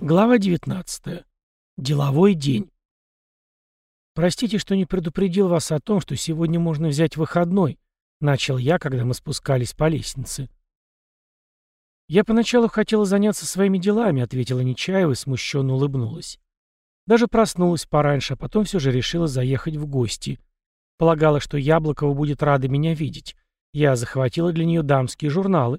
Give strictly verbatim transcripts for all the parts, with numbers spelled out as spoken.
Глава девятнадцатая. Деловой день. «Простите, что не предупредил вас о том, что сегодня можно взять выходной», — начал я, когда мы спускались по лестнице. «Я поначалу хотела заняться своими делами», — ответила Нечаева и смущенно улыбнулась. Даже проснулась пораньше, а потом все же решила заехать в гости. Полагала, что Яблокова будет рада меня видеть. Я захватила для нее дамские журналы.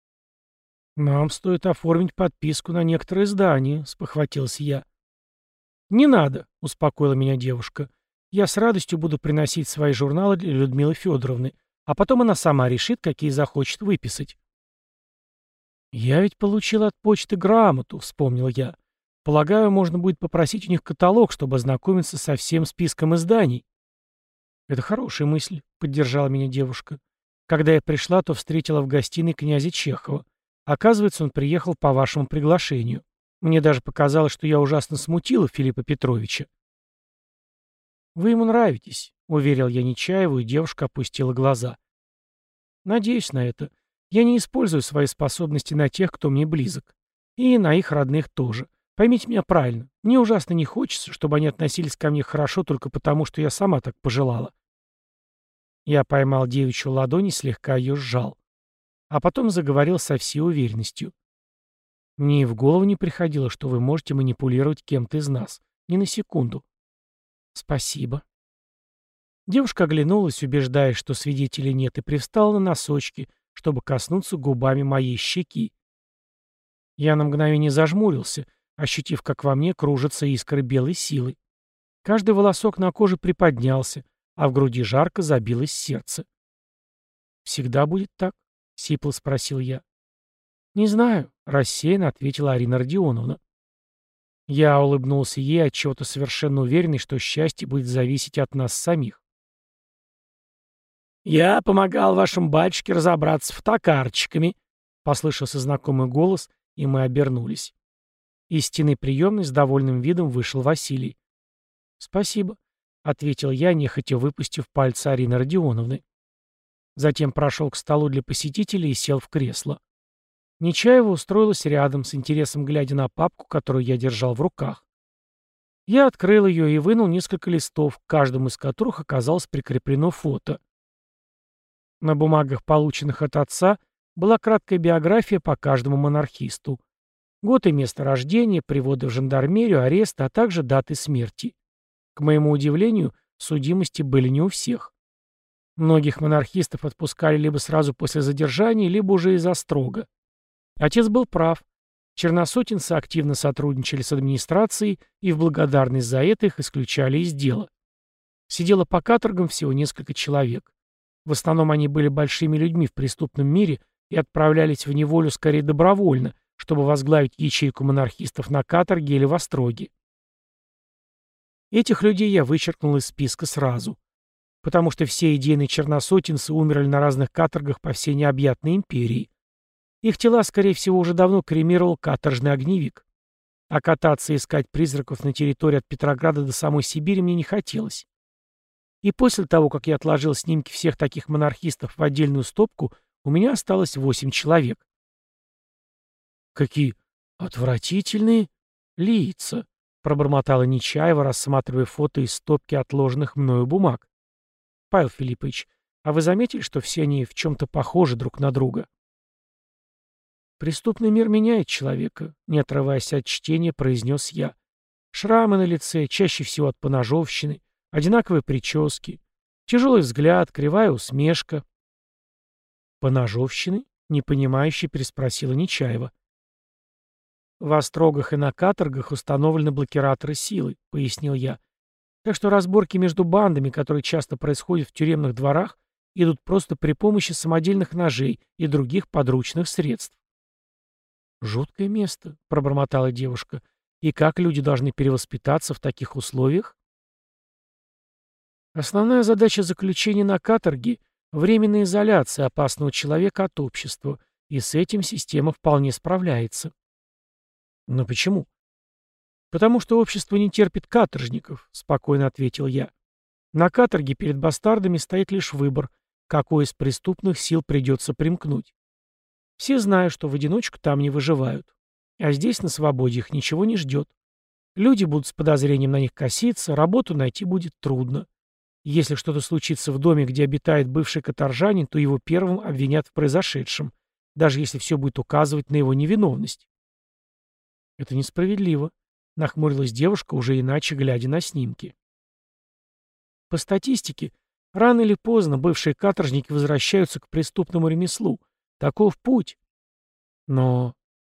«Нам стоит оформить подписку на некоторые издания», — спохватился я. «Не надо», — успокоила меня девушка. «Я с радостью буду приносить свои журналы для Людмилы Федоровны, а потом она сама решит, какие захочет выписать». «Я ведь получил от почты грамоту», — вспомнил я. «Полагаю, можно будет попросить у них каталог, чтобы ознакомиться со всем списком изданий». «Это хорошая мысль», — поддержала меня девушка. «Когда я пришла, то встретила в гостиной князя Чехова. Оказывается, он приехал по вашему приглашению. Мне даже показалось, что я ужасно смутила Филиппа Петровича». «Вы ему нравитесь», — уверил я Нечаеву, и девушка опустила глаза. «Надеюсь на это. Я не использую свои способности на тех, кто мне близок. И на их родных тоже. Поймите меня правильно. Мне ужасно не хочется, чтобы они относились ко мне хорошо только потому, что я сама так пожелала». Я поймал девичью ладонь и слегка ее сжал. А потом заговорил со всей уверенностью. «Мне и в голову не приходило, что вы можете манипулировать кем-то из нас. Ни на секунду». «Спасибо». Девушка оглянулась, убеждаясь, что свидетелей нет, и привстала на носочки, чтобы коснуться губами моей щеки. Я на мгновение зажмурился, ощутив, как во мне кружатся искры белой силы. Каждый волосок на коже приподнялся, а в груди жарко забилось сердце. «Всегда будет так?» — сипло спросил я. «Не знаю», — рассеянно ответила Арина Родионовна. Я улыбнулся ей, отчего-то совершенно уверенный, что счастье будет зависеть от нас самих. «Я помогал вашим батюшке разобраться с фотокарточками», — послышался знакомый голос, и мы обернулись. Из стены приемной с довольным видом вышел Василий. «Спасибо», — ответил я, нехотя выпустив пальцы Арины Родионовны. Затем прошел к столу для посетителей и сел в кресло. Нечаева устроилась рядом, с интересом глядя на папку, которую я держал в руках. Я открыл ее и вынул несколько листов, к каждому из которых оказалось прикреплено фото. На бумагах, полученных от отца, была краткая биография по каждому монархисту. Год и место рождения, приводы в жандармерию, арест, а также даты смерти. К моему удивлению, судимости были не у всех. Многих монархистов отпускали либо сразу после задержания, либо уже из-за строга. Отец был прав. Черносотенцы активно сотрудничали с администрацией, и в благодарность за это их исключали из дела. Сидело по каторгам всего несколько человек. В основном они были большими людьми в преступном мире и отправлялись в неволю скорее добровольно, чтобы возглавить ячейку монархистов на каторге или в остроге. Этих людей я вычеркнул из списка сразу, потому что все идейные черносотенцы умерли на разных каторгах по всей необъятной империи. Их тела, скорее всего, уже давно кремировал каторжный огневик. А кататься и искать призраков на территории от Петрограда до самой Сибири мне не хотелось. И после того, как я отложил снимки всех таких монархистов в отдельную стопку, у меня осталось восемь человек. «Какие отвратительные лица!» — пробормотала Нечаева, рассматривая фото из стопки отложенных мною бумаг. «Павел Филиппович, а вы заметили, что все они в чем-то похожи друг на друга?» «Преступный мир меняет человека», — не отрываясь от чтения, произнес я. «Шрамы на лице, чаще всего от поножовщины, одинаковые прически, тяжелый взгляд, кривая усмешка». «Поножовщины?» — непонимающе переспросила Нечаева. «В острогах и на каторгах установлены блокираторы силы», — пояснил я. «Так что разборки между бандами, которые часто происходят в тюремных дворах, идут просто при помощи самодельных ножей и других подручных средств». «Жуткое место», — пробормотала девушка. «И как люди должны перевоспитаться в таких условиях?» «Основная задача заключения на каторге — временная изоляция опасного человека от общества, и с этим система вполне справляется». «Но почему?» «Потому что общество не терпит каторжников», — спокойно ответил я. «На каторге перед бастардами стоит лишь выбор, какой из преступных сил придется примкнуть. Все знают, что в одиночку там не выживают. А здесь, на свободе, их ничего не ждет. Люди будут с подозрением на них коситься, работу найти будет трудно. Если что-то случится в доме, где обитает бывший каторжанин, то его первым обвинят в произошедшем, даже если все будет указывать на его невиновность. Это несправедливо, нахмурилась девушка, уже иначе глядя на снимки. По статистике, рано или поздно бывшие каторжники возвращаются к преступному ремеслу. Таков путь. Но...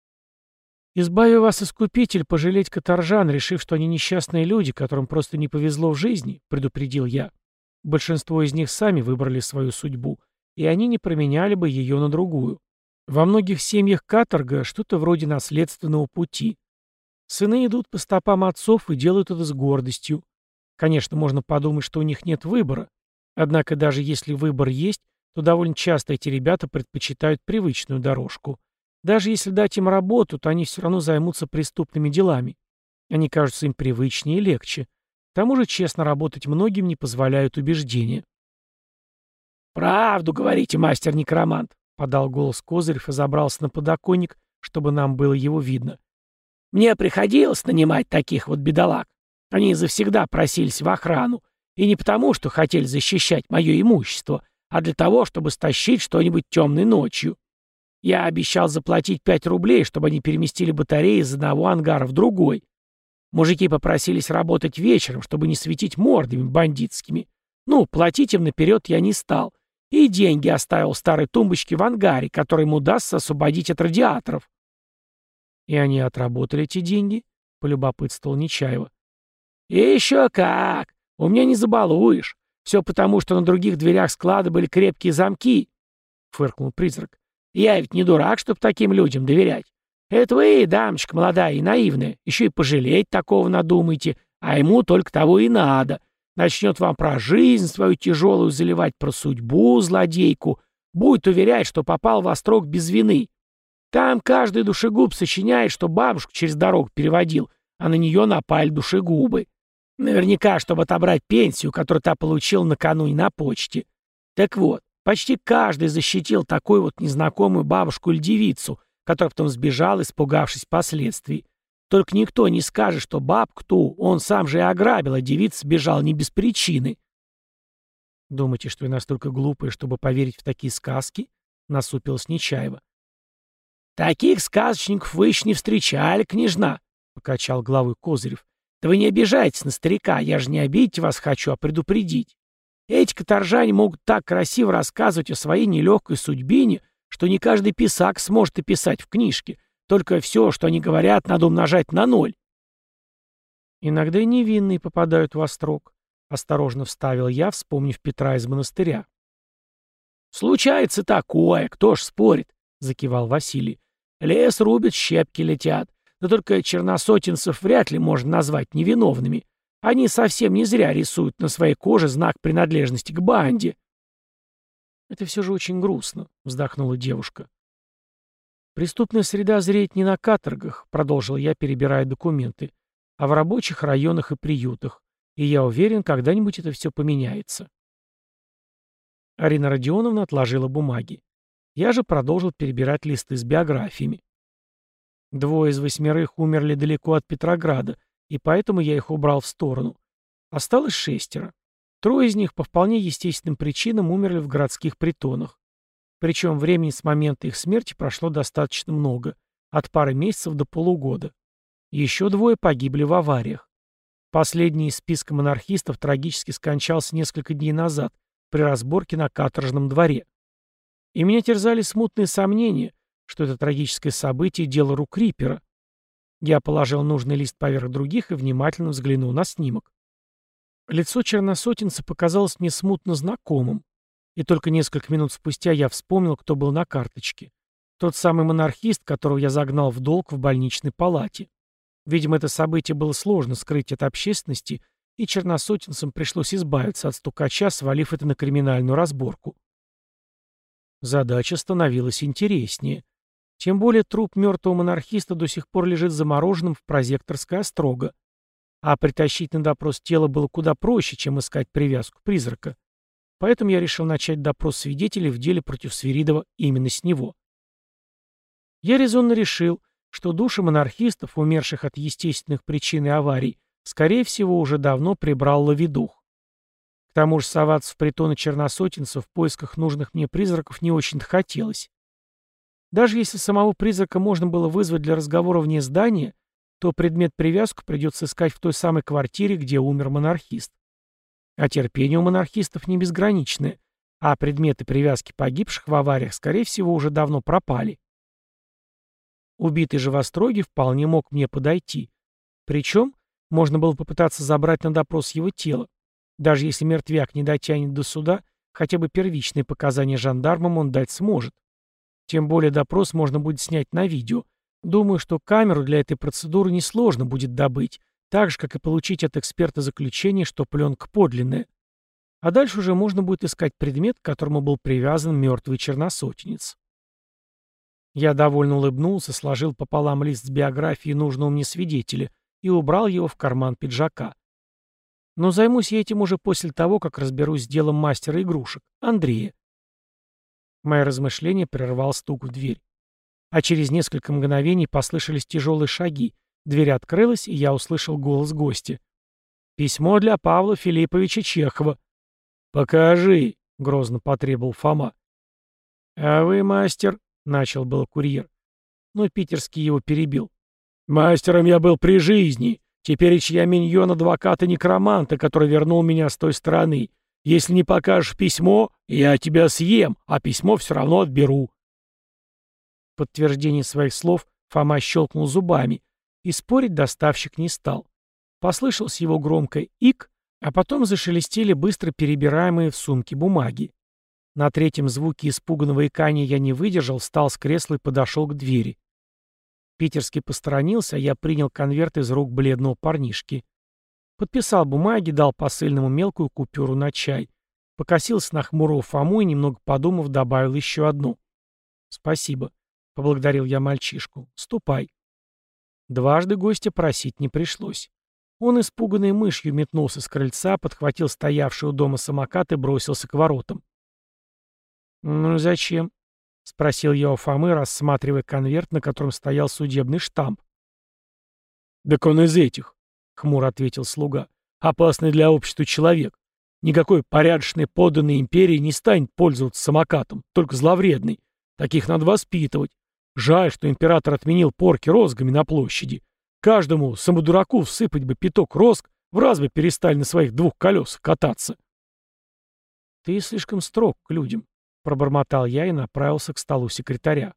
Избави вас, Искупитель, пожалеть каторжан, решив, что они несчастные люди, которым просто не повезло в жизни, предупредил я. Большинство из них сами выбрали свою судьбу, и они не променяли бы ее на другую. Во многих семьях каторга что-то вроде наследственного пути. Сыны идут по стопам отцов и делают это с гордостью. Конечно, можно подумать, что у них нет выбора. Однако даже если выбор есть, то довольно часто эти ребята предпочитают привычную дорожку. Даже если дать им работу, то они все равно займутся преступными делами. Они кажутся им привычнее и легче. К тому же честно работать многим не позволяют убеждения. «Правду говорите, мастер-некромант», — подал голос Козырев и забрался на подоконник, чтобы нам было его видно. «Мне приходилось нанимать таких вот бедолаг. Они завсегда просились в охрану. И не потому, что хотели защищать мое имущество, а для того, чтобы стащить что-нибудь темной ночью. Я обещал заплатить пять рублей, чтобы они переместили батареи из одного ангара в другой. Мужики попросились работать вечером, чтобы не светить мордами бандитскими. Ну, платить им наперед я не стал. И деньги оставил в старой тумбочке в ангаре, который им удастся освободить от радиаторов». «И они отработали эти деньги?» — полюбопытствовал Нечаева. «И еще как! У меня не забалуешь. Все потому, что на других дверях склада были крепкие замки», — фыркнул призрак. «Я ведь не дурак, чтобы таким людям доверять. Это вы, дамочка молодая и наивная, еще и пожалеть такого надумаете, а ему только того и надо. Начнет вам про жизнь свою тяжелую заливать, про судьбу злодейку, будет уверять, что попал в острог без вины. Там каждый душегуб сочиняет, что бабушку через дорогу переводил, а на нее напали душегубы. Наверняка, чтобы отобрать пенсию, которую та получил накануне на почте. Так вот, почти каждый защитил такую вот незнакомую бабушку или девицу, которая потом сбежала, испугавшись последствий. Только никто не скажет, что бабку ту он сам же и ограбил, а девица сбежала не без причины. «Думаете, что я настолько глупый, чтобы поверить в такие сказки?» — насупилась Нечаева. «Таких сказочников вы еще не встречали, княжна», — покачал головой Козырев. «Да вы не обижайтесь на старика, я же не обидеть вас хочу, а предупредить. Эти каторжане могут так красиво рассказывать о своей нелегкой судьбине, что не каждый писак сможет и писать в книжке. Только все, что они говорят, надо умножать на ноль». «Иногда и невинные попадают в острог», — осторожно вставил я, вспомнив Петра из монастыря. «Случается такое, кто ж спорит», — закивал Василий. «Лес рубит, щепки летят. Да только черносотенцев вряд ли можно назвать невиновными. Они совсем не зря рисуют на своей коже знак принадлежности к банде». «Это все же очень грустно», — вздохнула девушка. «Преступная среда зреет не на каторгах», — продолжил я, перебирая документы, «а в рабочих районах и приютах. И я уверен, когда-нибудь это все поменяется». Арина Родионовна отложила бумаги. Я же продолжил перебирать листы с биографиями. Двое из восьмерых умерли далеко от Петрограда, и поэтому я их убрал в сторону. Осталось шестеро. Трое из них по вполне естественным причинам умерли в городских притонах. Причем времени с момента их смерти прошло достаточно много, от пары месяцев до полугода. Еще двое погибли в авариях. Последний из списка монархистов трагически скончался несколько дней назад при разборке на каторжном дворе. И меня терзали смутные сомнения, что это трагическое событие — дело рук Риппера. Я положил нужный лист поверх других и внимательно взглянул на снимок. Лицо черносотенца показалось мне смутно знакомым. И только несколько минут спустя я вспомнил, кто был на карточке. Тот самый монархист, которого я загнал в долг в больничной палате. Видимо, это событие было сложно скрыть от общественности, и черносотенцам пришлось избавиться от стукача, свалив это на криминальную разборку. Задача становилась интереснее. Тем более труп мертвого монархиста до сих пор лежит замороженным в прозекторской острого. А притащить на допрос тело было куда проще, чем искать привязку призрака. Поэтому я решил начать допрос свидетелей в деле против Свиридова именно с него. Я резонно решил, что души монархистов, умерших от естественных причин и аварий, скорее всего, уже давно прибрал ловидух. К тому же соваться в притоны черносотенцев в поисках нужных мне призраков не очень-то хотелось. Даже если самого призрака можно было вызвать для разговора вне здания, то предмет-привязку придется искать в той самой квартире, где умер монархист. А терпение у монархистов не безграничное, а предметы привязки погибших в авариях, скорее всего, уже давно пропали. Убитый же в Остроге вполне мог мне подойти. Причем можно было попытаться забрать на допрос его тело. Даже если мертвяк не дотянет до суда, хотя бы первичные показания жандармам он дать сможет. Тем более допрос можно будет снять на видео. Думаю, что камеру для этой процедуры несложно будет добыть, так же, как и получить от эксперта заключение, что пленка подлинная. А дальше уже можно будет искать предмет, к которому был привязан мертвый черносотенец. Я довольно улыбнулся, сложил пополам лист с биографией нужного мне свидетеля и убрал его в карман пиджака. Но займусь я этим уже после того, как разберусь с делом мастера игрушек, Андрея. Мои размышления прервал стук в дверь. А через несколько мгновений послышались тяжелые шаги, дверь открылась, и я услышал голос гостя. «Письмо для Павла Филипповича Чехова». «Покажи», — грозно потребовал Фома. «А вы, мастер», — начал было курьер, но питерский его перебил. «Мастером я был при жизни. Теперь я миньон адвоката-некроманта, который вернул меня с той стороны. Если не покажешь письмо, я тебя съем, а письмо все равно отберу». В подтверждение своих слов Фома щелкнул зубами, и спорить доставщик не стал. Послышался его громкое «ик», а потом зашелестели быстро перебираемые в сумке бумаги. На третьем звуке испуганного икания я не выдержал, встал с кресла и подошел к двери. Питерский посторонился, а я принял конверт из рук бледного парнишки. Подписал бумаги, дал посыльному мелкую купюру на чай. Покосился на хмурого Фому и, немного подумав, добавил еще одну. «Спасибо», — поблагодарил я мальчишку. «Ступай». Дважды гостя просить не пришлось. Он, испуганный мышью, метнулся с крыльца, подхватил стоявший у дома самокат и бросился к воротам. «Ну зачем?» — спросил я у Фомы, рассматривая конверт, на котором стоял судебный штамп. «Так он из этих», — хмуро ответил слуга. «Опасный для общества человек. Никакой порядочный подданный империи не станет пользоваться самокатом, только зловредный. Таких надо воспитывать. Жаль, что император отменил порки розгами на площади. Каждому самодураку всыпать бы пяток розг, в раз бы перестали на своих двух колесах кататься». «Ты слишком строг к людям», — пробормотал я и направился к столу секретаря.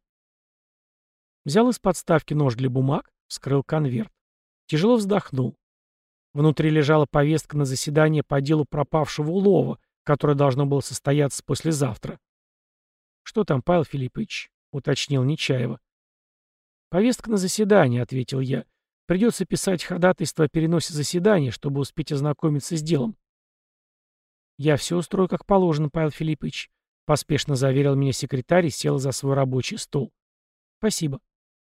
Взял из подставки нож для бумаг, вскрыл конверт. Тяжело вздохнул. Внутри лежала повестка на заседание по делу пропавшего улова, которое должно было состояться послезавтра. «Что там, Павел Филиппович?» — уточнил Нечаева. «Повестка на заседание», — ответил я. «Придется писать ходатайство о переносе заседания, чтобы успеть ознакомиться с делом». «Я все устрою как положено, Павел Филиппович», — поспешно заверил меня секретарь и сел за свой рабочий стол. «Спасибо».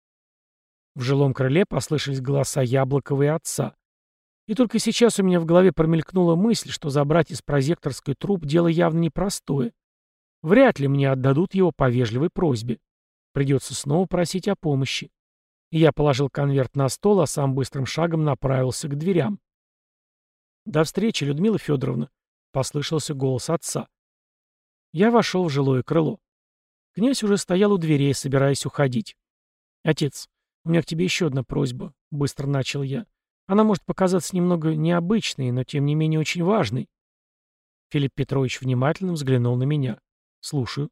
В жилом крыле послышались голоса Яблокова и отца. И только сейчас у меня в голове промелькнула мысль, что забрать из прозекторской труб дело явно непростое. Вряд ли мне отдадут его по вежливой просьбе. Придется снова просить о помощи. И я положил конверт на стол, а сам быстрым шагом направился к дверям. «До встречи, Людмила Федоровна», — послышался голос отца. Я вошел в жилое крыло. Князь уже стоял у дверей, собираясь уходить. «Отец, у меня к тебе еще одна просьба», — быстро начал я. «Она может показаться немного необычной, но тем не менее очень важной». Филипп Петрович внимательно взглянул на меня. «Слушаю».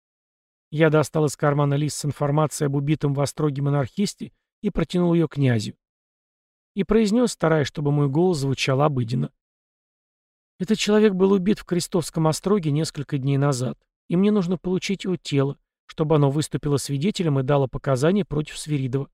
Я достал из кармана лист с информацией об убитом в Остроге монархисте и протянул ее князю. И произнес, стараясь, чтобы мой голос звучал обыденно. «Этот человек был убит в Крестовском Остроге несколько дней назад, и мне нужно получить его тело, чтобы оно выступило свидетелем и дало показания против Свиридова».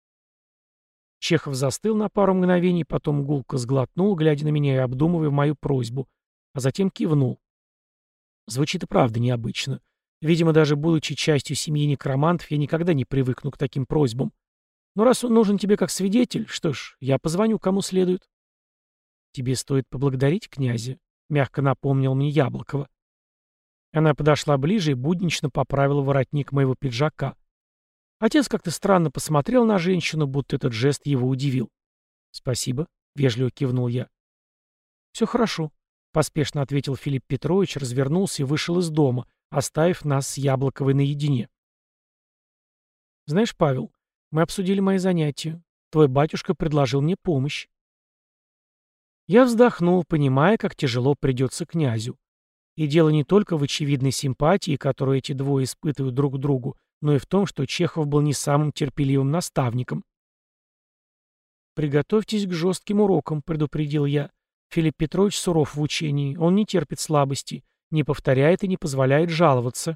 Чехов застыл на пару мгновений, потом гулко сглотнул, глядя на меня и обдумывая мою просьбу, а затем кивнул. Звучит и правда необычно. Видимо, даже будучи частью семьи некромантов, я никогда не привыкну к таким просьбам. Но раз он нужен тебе как свидетель, что ж, я позвоню кому следует. «Тебе стоит поблагодарить князя», — мягко напомнил мне Яблокова. Она подошла ближе и буднично поправила воротник моего пиджака. Отец как-то странно посмотрел на женщину, будто этот жест его удивил. «Спасибо», — вежливо кивнул я. «Все хорошо», — поспешно ответил Филипп Петрович, развернулся и вышел из дома, оставив нас с Яблоковой наедине. «Знаешь, Павел, мы обсудили мои занятия. Твой батюшка предложил мне помощь». Я вздохнул, понимая, как тяжело придется князю. И дело не только в очевидной симпатии, которую эти двое испытывают друг к другу, но и в том, что Чехов был не самым терпеливым наставником. «Приготовьтесь к жестким урокам», — предупредил я. «Филипп Петрович суров в учении, он не терпит слабости, не повторяет и не позволяет жаловаться».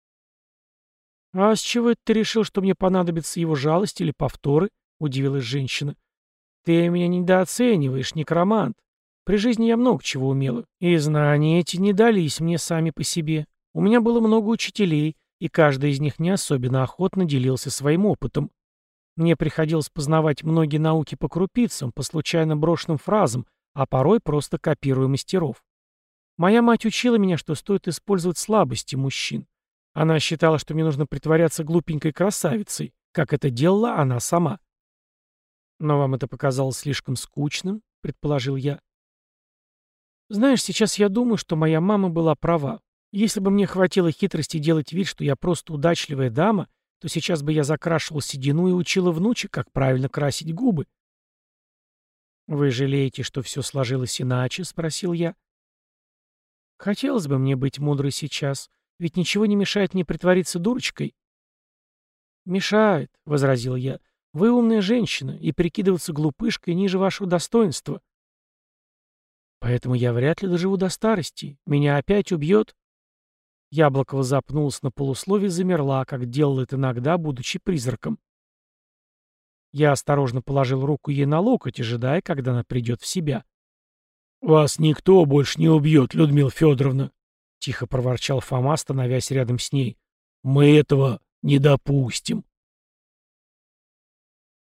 «А с чего это ты решил, что мне понадобится его жалость или повторы?» — удивилась женщина. «Ты меня недооцениваешь, некромант. При жизни я много чего умела, и знания эти не дались мне сами по себе. У меня было много учителей, и каждый из них не особенно охотно делился своим опытом. Мне приходилось познавать многие науки по крупицам, по случайно брошенным фразам, а порой просто копируя мастеров. Моя мать учила меня, что стоит использовать слабости мужчин. Она считала, что мне нужно притворяться глупенькой красавицей, как это делала она сама. «Но вам это показалось слишком скучным?» — предположил я. «Знаешь, сейчас я думаю, что моя мама была права. Если бы мне хватило хитрости делать вид, что я просто удачливая дама, то сейчас бы я закрашивал седину и учила внучек, как правильно красить губы». «Вы жалеете, что все сложилось иначе?» — спросил я. «Хотелось бы мне быть мудрой сейчас, ведь ничего не мешает мне притвориться дурочкой». «Мешает», — возразил я. «Вы умная женщина, и прикидываться глупышкой ниже вашего достоинства». «Поэтому я вряд ли доживу до старости. Меня опять убьет». Яблокова запнулась на полуслове и замерла, как делала это иногда, будучи призраком. Я осторожно положил руку ей на локоть, ожидая, когда она придет в себя. «Вас никто больше не убьет, Людмила Федоровна», — тихо проворчал Фома, становясь рядом с ней. «Мы этого не допустим».